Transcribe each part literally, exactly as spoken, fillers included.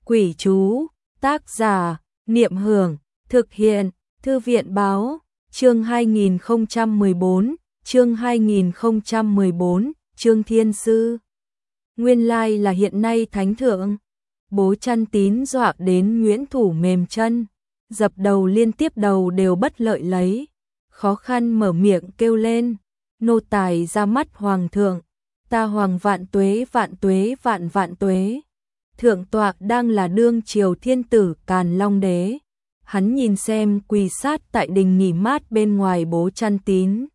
Quỷ chú, tác giả, Niệm Hưởng, thực hiện, Thư viện báo, chương hai nghìn không trăm mười bốn, chương hai nghìn không trăm mười bốn, chương Thiên Sư. Nguyên lai là hiện nay thánh thượng. Bố Chăn Tín dọa đến Nguyễn Thủ mềm chân, dập đầu liên tiếp đầu đều bất lợi lấy, khó khăn mở miệng kêu lên, nô tài ra mắt hoàng thượng, ta hoàng vạn tuế vạn tuế vạn vạn tuế. Thượng tọa đang là đương triều thiên tử Càn Long đế. Hắn nhìn xem quỳ sát tại đình nghỉ mát bên ngoài Bố Chăn Tín.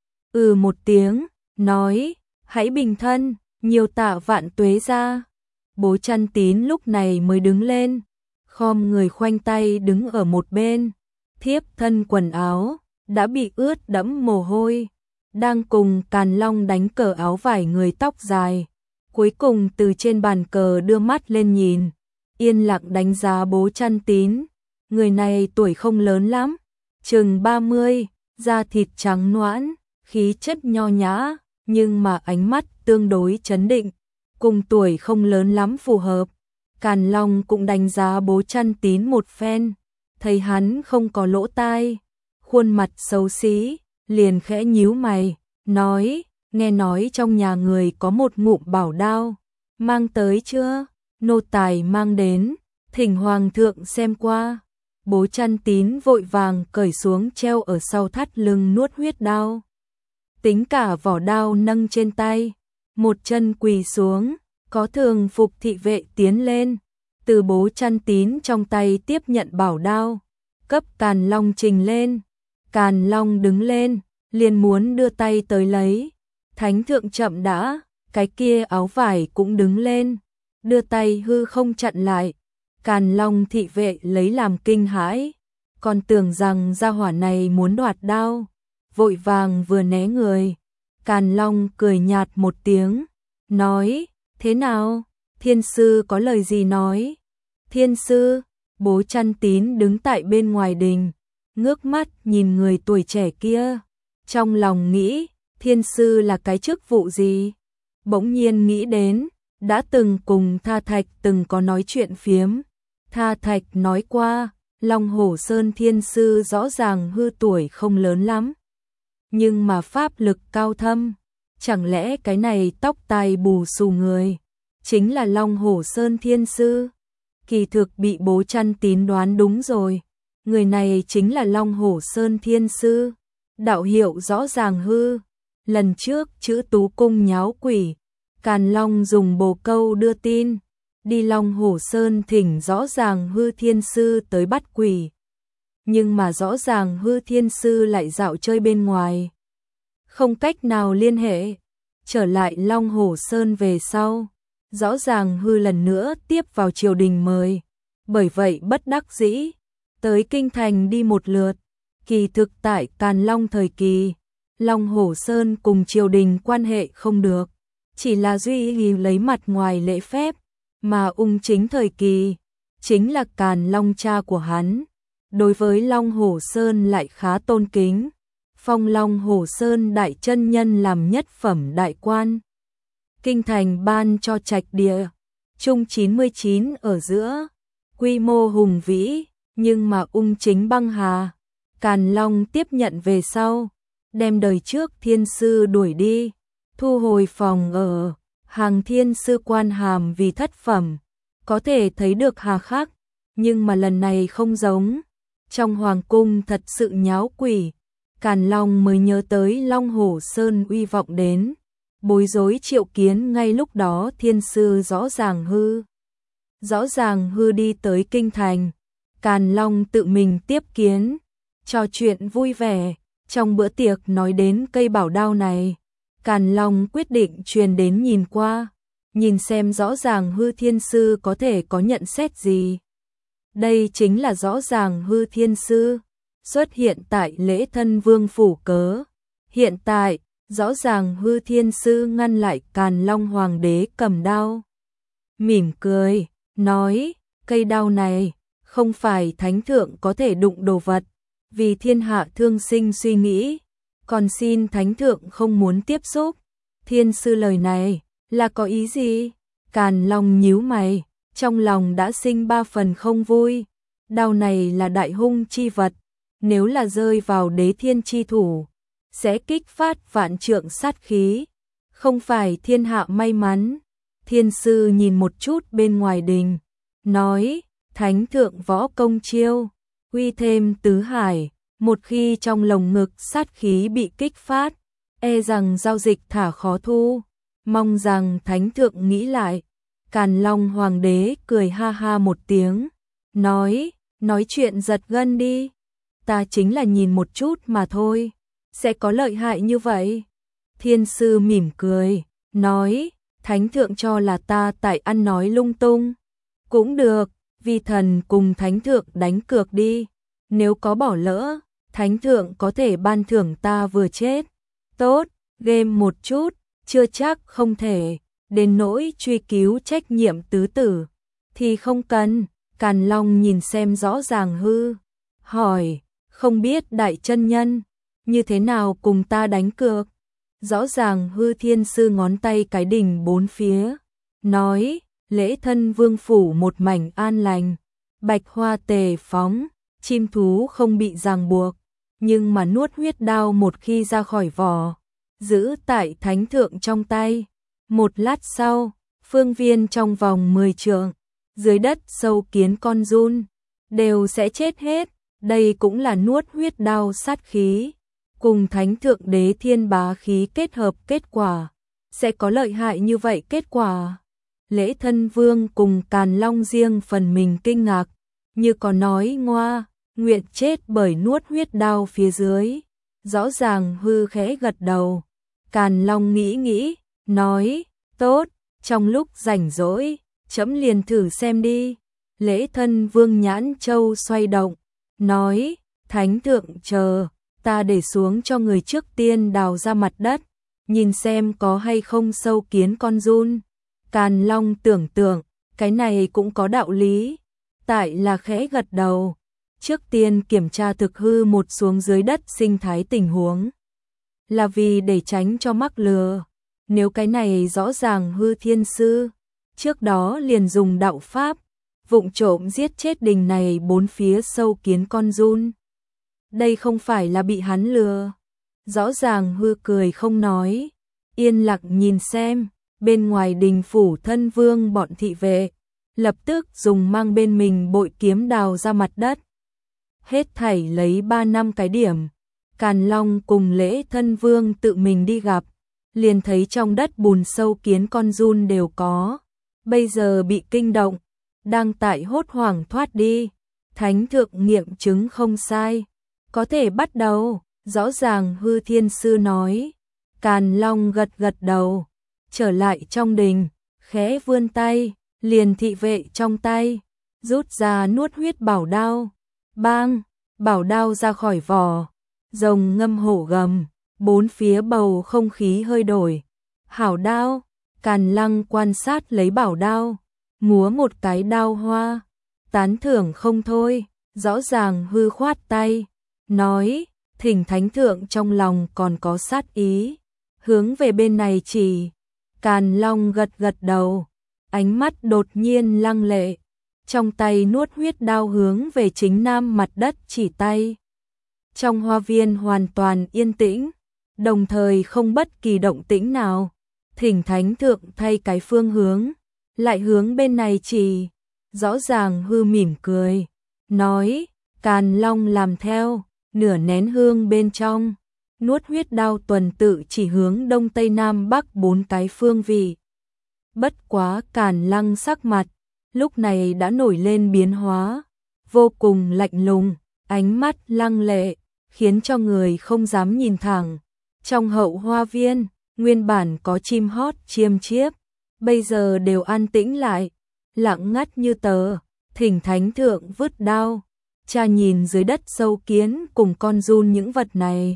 Ừ một tiếng, nói, hãy bình thân, nhiều tạ vạn tuế ra. Bố Chăn Tín lúc này mới đứng lên, khom người khoanh tay đứng ở một bên, thiếp thân quần áo, đã bị ướt đẫm mồ hôi, đang cùng Càn Long đánh cờ áo vải người tóc dài. Cuối cùng từ trên bàn cờ đưa mắt lên nhìn, yên lặng đánh giá Bố Chăn Tín. Người này tuổi không lớn lắm, chừng ba mươi, da thịt trắng nõn, khí chất nho nhã, nhưng mà ánh mắt tương đối trấn định, cùng tuổi không lớn lắm phù hợp. Càn Long cũng đánh giá Bố Chăn Tín một phen, thấy hắn không có lỗ tai, khuôn mặt xấu xí, liền khẽ nhíu mày, nói, nghe nói trong nhà người có một ngụm bảo đao, mang tới chưa? Nô tài mang đến, thỉnh hoàng thượng xem qua. Bố Chăn Tín vội vàng cởi xuống treo ở sau thắt lưng nuốt huyết đao, tính cả vỏ đao nâng trên tay, một chân quỳ xuống, có thường phục thị vệ tiến lên, từ Bố Chăn Tín trong tay tiếp nhận bảo đao, cấp Càn Long trình lên. Càn Long đứng lên, liền muốn đưa tay tới lấy. Thánh thượng chậm đã, cái kia áo vải cũng đứng lên, đưa tay hư không chặn lại. Càn Long thị vệ lấy làm kinh hãi, còn tưởng rằng gia hỏa này muốn đoạt đao, vội vàng vừa né người. Càn Long cười nhạt một tiếng, nói, thế nào, thiên sư có lời gì nói? Thiên sư, Bố Chăn Tín đứng tại bên ngoài đình, ngước mắt nhìn người tuổi trẻ kia, trong lòng nghĩ, thiên sư là cái chức vụ gì? Bỗng nhiên nghĩ đến, đã từng cùng Tha Thạch từng có nói chuyện phiếm. Tha Thạch nói qua, Long Hổ Sơn thiên sư rõ ràng hư tuổi không lớn lắm, nhưng mà pháp lực cao thâm, chẳng lẽ cái này tóc tai bù xù người chính là Long Hổ Sơn thiên sư? Kỳ thực bị Bố Chăn Tín đoán đúng rồi, người này chính là Long Hổ Sơn thiên sư, đạo hiệu rõ ràng hư. Lần trước chữ Tú Cung nháo quỷ, Càn Long dùng bồ câu đưa tin, đi Long Hổ Sơn thỉnh rõ ràng hư thiên sư tới bắt quỷ. Nhưng mà rõ ràng hư thiên sư lại dạo chơi bên ngoài, không cách nào liên hệ. Trở lại Long Hổ Sơn về sau, rõ ràng hư lần nữa tiếp vào triều đình mời, bởi vậy bất đắc dĩ tới kinh thành đi một lượt. Kỳ thực tại Càn Long thời kỳ, Long Hổ Sơn cùng triều đình quan hệ không được, chỉ là duy trì lấy mặt ngoài lễ phép, mà Ung Chính thời kỳ, chính là Càn Long cha của hắn, đối với Long Hổ Sơn lại khá tôn kính, phong Long Hổ Sơn đại chân nhân làm nhất phẩm đại quan. Kinh thành ban cho trạch địa, chung chín mươi chín ở giữa, quy mô hùng vĩ, nhưng mà Ung Chính băng hà, Càn Long tiếp nhận về sau, đem đời trước thiên sư đuổi đi, thu hồi phòng ở, hàng thiên sư quan hàm vì thất phẩm, có thể thấy được hà khắc, nhưng mà lần này không giống, trong hoàng cung thật sự nháo quỷ. Càn Long mới nhớ tới Long Hổ Sơn uy vọng đến, bối rối triệu kiến ngay lúc đó thiên sư rõ ràng hư. Rõ ràng hư đi tới kinh thành, Càn Long tự mình tiếp kiến, trò chuyện vui vẻ. Trong bữa tiệc nói đến cây bảo đao này, Càn Long quyết định truyền đến nhìn qua, nhìn xem rõ ràng hư thiên sư có thể có nhận xét gì. Đây chính là rõ ràng hư thiên sư, xuất hiện tại lễ thân vương phủ cớ. Hiện tại, rõ ràng hư thiên sư ngăn lại Càn Long hoàng đế cầm đao. Mỉm cười, nói, cây đao này, không phải thánh thượng có thể đụng đồ vật. Vì thiên hạ thương sinh suy nghĩ, còn xin thánh thượng không muốn tiếp xúc. Thiên sư lời này là có ý gì? Càn Long nhíu mày, trong lòng đã sinh ba phần không vui. Đao này là đại hung chi vật, nếu là rơi vào đế thiên chi thủ, sẽ kích phát vạn trượng sát khí, không phải thiên hạ may mắn. Thiên sư nhìn một chút bên ngoài đình, nói, thánh thượng võ công chiêu, uy thêm tứ hải, một khi trong lồng ngực sát khí bị kích phát, e rằng giao dịch thả khó thu, mong rằng thánh thượng nghĩ lại. Càn Long hoàng đế cười ha ha một tiếng, nói, nói chuyện giật gân đi, ta chính là nhìn một chút mà thôi, sẽ có lợi hại như vậy. Thiên sư mỉm cười, nói, thánh thượng cho là ta tại ăn nói lung tung. Cũng được, vi thần cùng thánh thượng đánh cược đi, nếu có bỏ lỡ, thánh thượng có thể ban thưởng ta vừa chết. Tốt, game một chút, chưa chắc không thể, đến nỗi truy cứu trách nhiệm tứ tử, thì không cần. Càn Long nhìn xem rõ ràng hư, hỏi, không biết đại chân nhân, như thế nào cùng ta đánh cược? Rõ ràng hư thiên sư ngón tay cái đỉnh bốn phía, nói, lễ thân vương phủ một mảnh an lành, bạch hoa tề phóng, chim thú không bị ràng buộc, nhưng mà nuốt huyết đao một khi ra khỏi vỏ, giữ tại thánh thượng trong tay. Một lát sau, phương viên trong vòng mười trượng, dưới đất sâu kiến con giun, đều sẽ chết hết. Đây cũng là nuốt huyết đao sát khí, cùng thánh thượng đế thiên bá khí kết hợp kết quả, sẽ có lợi hại như vậy kết quả. Lễ thân vương cùng Càn Long riêng phần mình kinh ngạc, như có nói ngoa, nguyện chết bởi nuốt huyết đao phía dưới. Rõ ràng hư khẽ gật đầu, Càn Long nghĩ nghĩ, nói, tốt, trong lúc rảnh rỗi, chấm liền thử xem đi. Lễ thân vương nhãn châu xoay động, nói, thánh thượng chờ, ta để xuống cho người trước tiên đào ra mặt đất, nhìn xem có hay không sâu kiến con giun. Càn Long tưởng tượng, cái này cũng có đạo lý, tại là khẽ gật đầu, trước tiên kiểm tra thực hư một xuống dưới đất sinh thái tình huống, là vì để tránh cho mắc lừa. Nếu cái này rõ ràng hư thiên sư, trước đó liền dùng đạo pháp, vụng trộm giết chết đình này bốn phía sâu kiến con giun. Đây không phải là bị hắn lừa. Rõ ràng hư cười không nói, yên lặng nhìn xem, bên ngoài đình phủ thân vương bọn thị vệ, lập tức dùng mang bên mình bội kiếm đào ra mặt đất. Hết thảy lấy ba năm cái điểm, Càn Long cùng lễ thân vương tự mình đi gặp, liền thấy trong đất bùn sâu kiến con giun đều có, bây giờ bị kinh động, đang tại hốt hoảng thoát đi. Thánh thượng nghiệm chứng không sai, có thể bắt đầu. Rõ ràng hư thiên sư nói. Càn Long gật gật đầu, trở lại trong đình, khẽ vươn tay, liền thị vệ trong tay, rút ra nuốt huyết bảo đao. Bang, bảo đao ra khỏi vỏ, rồng ngâm hổ gầm, bốn phía bầu không khí hơi đổi. Hảo đao, Càn Lăng quan sát lấy bảo đao, múa một cái đao hoa, tán thưởng không thôi. Rõ ràng hư khoát tay, nói, thỉnh thánh thượng trong lòng còn có sát ý, hướng về bên này chỉ. Càn Long gật gật đầu, ánh mắt đột nhiên lăng lệ, trong tay nuốt huyết đao hướng về chính nam mặt đất chỉ tay. Trong hoa viên hoàn toàn yên tĩnh, đồng thời không bất kỳ động tĩnh nào. Thỉnh thánh thượng thay cái phương hướng, lại hướng bên này chỉ. Rõ ràng hư mỉm cười, nói, Càn Long làm theo. Nửa nén hương bên trong, nuốt huyết đao tuần tự chỉ hướng đông tây nam bắc bốn cái phương vị. Bất quá Càn Lăng sắc mặt, lúc này đã nổi lên biến hóa, vô cùng lạnh lùng, ánh mắt lăng lệ, khiến cho người không dám nhìn thẳng. Trong hậu hoa viên, nguyên bản có chim hót chiêm chiếp, bây giờ đều an tĩnh lại, lặng ngắt như tờ. Thỉnh thánh thượng vứt đao. Cha nhìn dưới đất sâu kiến cùng con giun những vật này.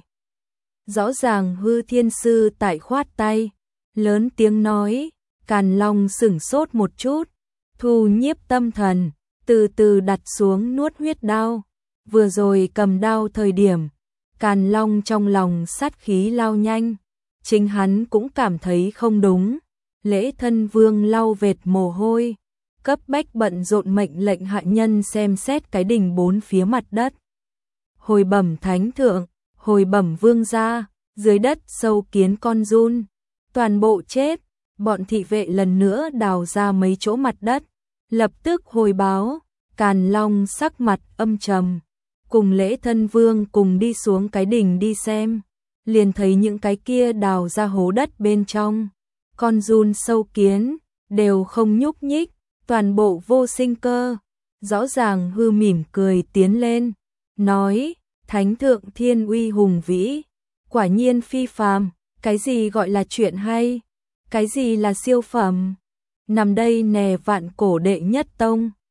Rõ ràng hư thiên sư tại khoát tay, lớn tiếng nói. Càn Long sửng sốt một chút, thu nhiếp tâm thần, từ từ đặt xuống nuốt huyết đao. Vừa rồi cầm đao thời điểm, Càn Long trong lòng sát khí lao nhanh, chính hắn cũng cảm thấy không đúng. Lễ thân vương lau vệt mồ hôi, cấp bách bận rộn mệnh lệnh hạ nhân xem xét cái đình bốn phía mặt đất. Hồi bẩm thánh thượng, hồi bẩm vương gia, dưới đất sâu kiến con giun, toàn bộ chết. Bọn thị vệ lần nữa đào ra mấy chỗ mặt đất, lập tức hồi báo. Càn Long sắc mặt âm trầm, cùng Lễ Thân Vương cùng đi xuống cái đình đi xem, liền thấy những cái kia đào ra hố đất bên trong, con giun sâu kiến đều không nhúc nhích, toàn bộ vô sinh cơ. Rõ ràng hư mỉm cười tiến lên, nói: Thánh thượng thiên uy hùng vĩ, quả nhiên phi phàm, cái gì gọi là chuyện hay, cái gì là siêu phẩm, nằm đây nè vạn cổ đệ nhất tông.